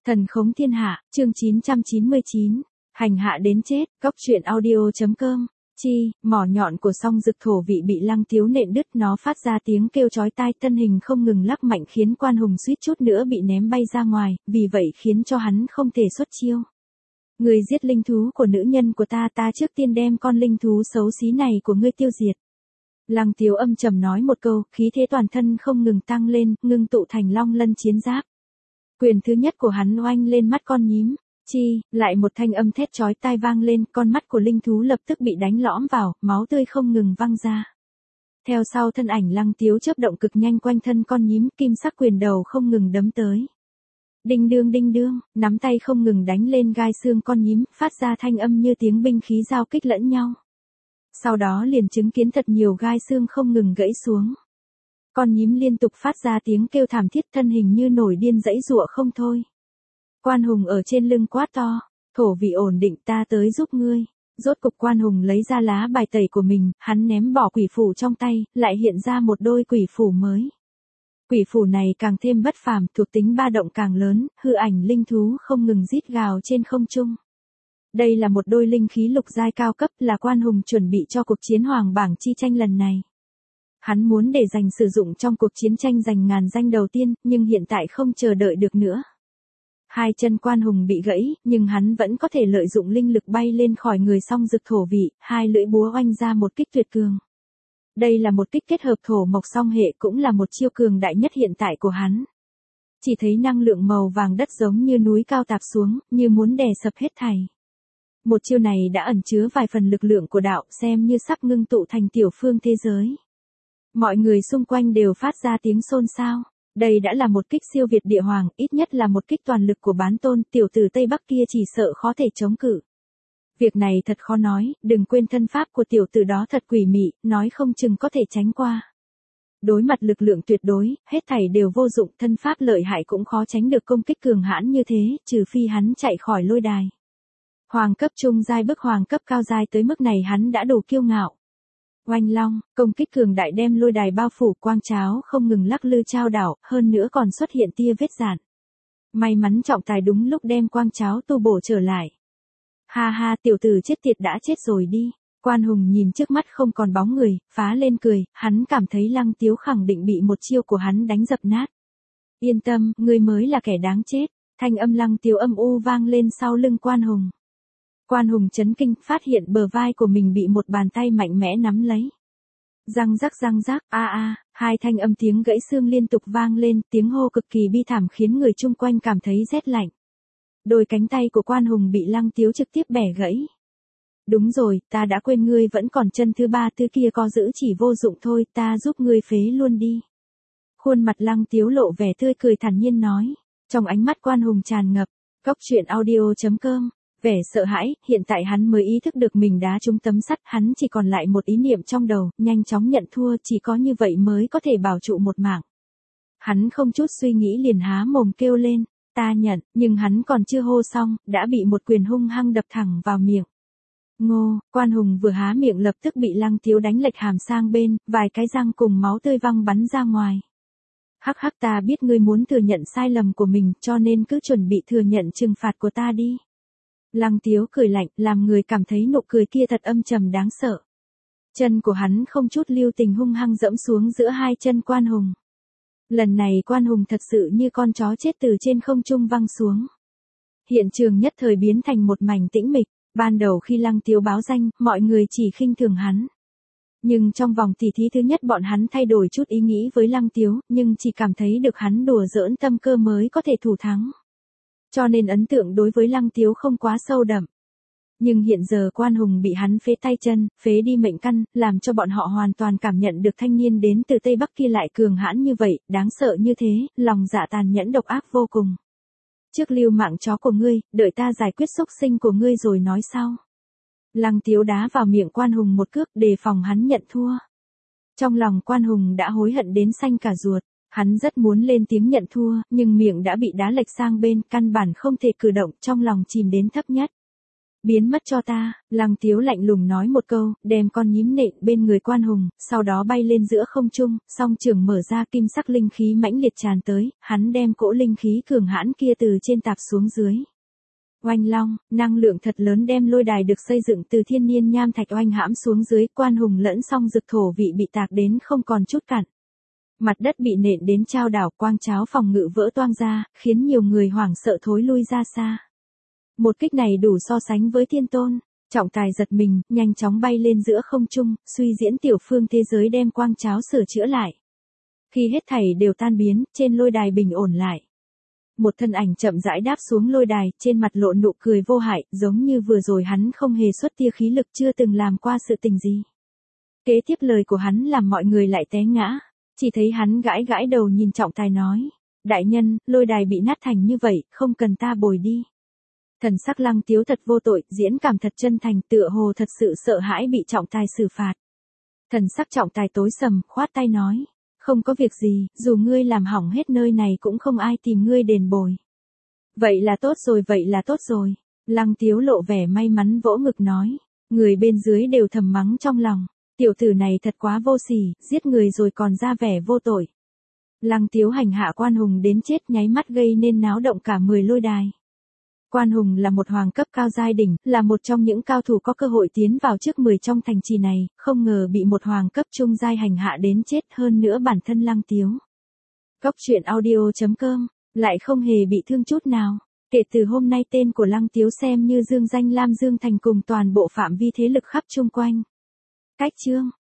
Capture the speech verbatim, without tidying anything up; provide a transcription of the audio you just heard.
Thần khống thiên hạ, chương chín trăm chín mươi chín, hành hạ đến chết, cóc truyện audio.com, chi, mỏ nhọn của song dực thổ vị bị Lăng Tiếu nện đứt, nó phát ra tiếng kêu chói tai, thân hình không ngừng lắc mạnh khiến Quan Hùng suýt chút nữa bị ném bay ra ngoài, vì vậy khiến cho hắn không thể xuất chiêu. Người giết linh thú của nữ nhân của ta, ta trước tiên đem con linh thú xấu xí này của ngươi tiêu diệt. Lăng Tiếu âm trầm nói một câu, khí thế toàn thân không ngừng tăng lên, ngưng tụ thành long lân chiến giáp. Quyền thứ nhất của hắn oanh lên mắt con nhím, chi, lại một thanh âm thét chói tai vang lên, con mắt của linh thú lập tức bị đánh lõm vào, máu tươi không ngừng văng ra. Theo sau thân ảnh Lăng Tiếu chớp động cực nhanh quanh thân con nhím, kim sắc quyền đầu không ngừng đấm tới. Đinh đương đinh đương, nắm tay không ngừng đánh lên gai xương con nhím, phát ra thanh âm như tiếng binh khí giao kích lẫn nhau. Sau đó liền chứng kiến thật nhiều gai xương không ngừng gãy xuống. Con nhím liên tục phát ra tiếng kêu thảm thiết, thân hình như nổi điên giãy giụa không thôi. Quan Hùng ở trên lưng quát to, thổ vị ổn định, ta tới giúp ngươi. Rốt cục Quan Hùng lấy ra lá bài tẩy của mình, hắn ném bỏ quỷ phù trong tay, lại hiện ra một đôi quỷ phù mới. Quỷ phù này càng thêm bất phàm, thuộc tính ba động càng lớn, hư ảnh linh thú không ngừng rít gào trên không trung. Đây là một đôi linh khí lục giai cao cấp, là Quan Hùng chuẩn bị cho cuộc chiến hoàng bảng chi tranh lần này. Hắn muốn để dành sử dụng trong cuộc chiến tranh giành ngàn danh đầu tiên, nhưng hiện tại không chờ đợi được nữa. Hai chân Quan Hùng bị gãy, nhưng hắn vẫn có thể lợi dụng linh lực bay lên khỏi người song dực thổ vị, hai lưỡi búa oanh ra một kích tuyệt cường. Đây là một kích kết hợp thổ mộc song hệ, cũng là một chiêu cường đại nhất hiện tại của hắn. Chỉ thấy năng lượng màu vàng đất giống như núi cao tạp xuống, như muốn đè sập hết thảy. Một chiêu này đã ẩn chứa vài phần lực lượng của đạo, xem như sắp ngưng tụ thành tiểu phương thế giới. Mọi người xung quanh đều phát ra tiếng xôn xao. Đây đã là một kích siêu việt địa hoàng, ít nhất là một kích toàn lực của bán tôn, tiểu tử Tây Bắc kia chỉ sợ khó thể chống cự. Việc này thật khó nói, đừng quên thân pháp của tiểu tử đó thật quỷ mị, nói không chừng có thể tránh qua. Đối mặt lực lượng tuyệt đối, hết thảy đều vô dụng, thân pháp lợi hại cũng khó tránh được công kích cường hãn như thế, trừ phi hắn chạy khỏi lôi đài. Hoàng cấp trung giai bức hoàng cấp cao giai tới mức này hắn đã đủ kiêu ngạo. Oanh long, công kích cường đại đem lôi đài bao phủ, quang cháo không ngừng lắc lư trao đảo, hơn nữa còn xuất hiện tia vết dạn. May mắn trọng tài đúng lúc đem quang cháo tu bổ trở lại. Ha ha, tiểu tử chết tiệt đã chết rồi đi. Quan Hùng nhìn trước mắt không còn bóng người, phá lên cười, hắn cảm thấy Lăng Tiếu khẳng định bị một chiêu của hắn đánh dập nát. Yên tâm, ngươi mới là kẻ đáng chết. Thanh âm Lăng Tiếu âm u vang lên sau lưng Quan Hùng. Quan Hùng chấn kinh, phát hiện bờ vai của mình bị một bàn tay mạnh mẽ nắm lấy. Răng rắc răng rắc, a a, hai thanh âm tiếng gãy xương liên tục vang lên, tiếng hô cực kỳ bi thảm khiến người chung quanh cảm thấy rét lạnh. Đôi cánh tay của Quan Hùng bị Lăng Tiếu trực tiếp bẻ gãy. Đúng rồi, ta đã quên ngươi vẫn còn chân thứ ba thứ kia có giữ chỉ vô dụng thôi, ta giúp ngươi phế luôn đi. Khuôn mặt Lăng Tiếu lộ vẻ tươi cười thản nhiên nói, trong ánh mắt Quan Hùng tràn ngập, cóc truyện audio.com. Vẻ sợ hãi, hiện tại hắn mới ý thức được mình đá trúng tấm sắt, hắn chỉ còn lại một ý niệm trong đầu, nhanh chóng nhận thua, chỉ có như vậy mới có thể bảo trụ một mạng. Hắn không chút suy nghĩ liền há mồm kêu lên, ta nhận, nhưng hắn còn chưa hô xong, đã bị một quyền hung hăng đập thẳng vào miệng. Ngô, Quan Hùng vừa há miệng lập tức bị Lăng Tiếu đánh lệch hàm sang bên, vài cái răng cùng máu tươi văng bắn ra ngoài. Hắc hắc, ta biết ngươi muốn thừa nhận sai lầm của mình, cho nên cứ chuẩn bị thừa nhận trừng phạt của ta đi. Lăng Tiếu cười lạnh, làm người cảm thấy nụ cười kia thật âm trầm đáng sợ. Chân của hắn không chút lưu tình hung hăng dẫm xuống giữa hai chân Quan Hùng. Lần này Quan Hùng thật sự như con chó chết từ trên không trung văng xuống. Hiện trường nhất thời biến thành một mảnh tĩnh mịch, ban đầu khi Lăng Tiếu báo danh, mọi người chỉ khinh thường hắn. Nhưng trong vòng tỷ thí thứ nhất bọn hắn thay đổi chút ý nghĩ với Lăng Tiếu, nhưng chỉ cảm thấy được hắn đùa giỡn tâm cơ mới có thể thủ thắng. Cho nên ấn tượng đối với Lăng Tiếu không quá sâu đậm. Nhưng hiện giờ Quan Hùng bị hắn phế tay chân, phế đi mệnh căn, làm cho bọn họ hoàn toàn cảm nhận được thanh niên đến từ Tây Bắc kia lại cường hãn như vậy, đáng sợ như thế, lòng dạ tàn nhẫn độc ác vô cùng. Trước lưu mạng chó của ngươi, đợi ta giải quyết xúc sinh của ngươi rồi nói sau. Lăng Tiếu đá vào miệng Quan Hùng một cước đề phòng hắn nhận thua. Trong lòng Quan Hùng đã hối hận đến xanh cả ruột. Hắn rất muốn lên tiếng nhận thua, nhưng miệng đã bị đá lệch sang bên, căn bản không thể cử động, trong lòng chìm đến thấp nhất. Biến mất cho ta, Lăng Tiếu lạnh lùng nói một câu, đem con nhím nện bên người Quan Hùng, sau đó bay lên giữa không trung, song trường mở ra, kim sắc linh khí mãnh liệt tràn tới, hắn đem cỗ linh khí cường hãn kia từ trên tạp xuống dưới. Oanh long, năng lượng thật lớn đem lôi đài được xây dựng từ thiên niên nham thạch oanh hãm xuống dưới, Quan Hùng lẫn song dực thổ vị bị tạc đến không còn chút cặn. Mặt đất bị nện đến chao đảo, quang cháo phòng ngự vỡ toang ra, khiến nhiều người hoảng sợ thối lui ra xa. Một kích này đủ so sánh với thiên tôn. Trọng tài giật mình, nhanh chóng bay lên giữa không trung, suy diễn tiểu phương thế giới đem quang cháo sửa chữa lại. Khi hết thảy đều tan biến, trên lôi đài bình ổn lại. Một thân ảnh chậm rãi đáp xuống lôi đài, trên mặt lộ nụ cười vô hại, giống như vừa rồi hắn không hề xuất tia khí lực, chưa từng làm qua sự tình gì. Kế tiếp lời của hắn làm mọi người lại té ngã, chỉ thấy hắn gãi gãi đầu nhìn trọng tài nói, đại nhân, lôi đài bị nát thành như vậy, không cần ta bồi đi. Thần sắc Lăng Tiếu thật vô tội, diễn cảm thật chân thành, tựa hồ thật sự sợ hãi bị trọng tài xử phạt. Thần sắc trọng tài tối sầm, khoát tay nói, không có việc gì, dù ngươi làm hỏng hết nơi này cũng không ai tìm ngươi đền bồi. Vậy là tốt rồi, vậy là tốt rồi. Lăng Tiếu lộ vẻ may mắn vỗ ngực nói, người bên dưới đều thầm mắng trong lòng, tiểu tử này thật quá vô sỉ, giết người rồi còn ra vẻ vô tội. Lăng Tiếu hành hạ Quan Hùng đến chết, nháy mắt gây nên náo động cả mười lôi đài. Quan Hùng là một hoàng cấp cao giai đỉnh, là một trong những cao thủ có cơ hội tiến vào trước mười trong thành trì này, không ngờ bị một hoàng cấp trung giai hành hạ đến chết, hơn nữa bản thân Lăng Tiếu. Cốc truyện audio chấm com, lại không hề bị thương chút nào. Kể từ hôm nay tên của Lăng Tiếu xem như dương danh Lam Dương thành cùng toàn bộ phạm vi thế lực khắp chung quanh. Cách chương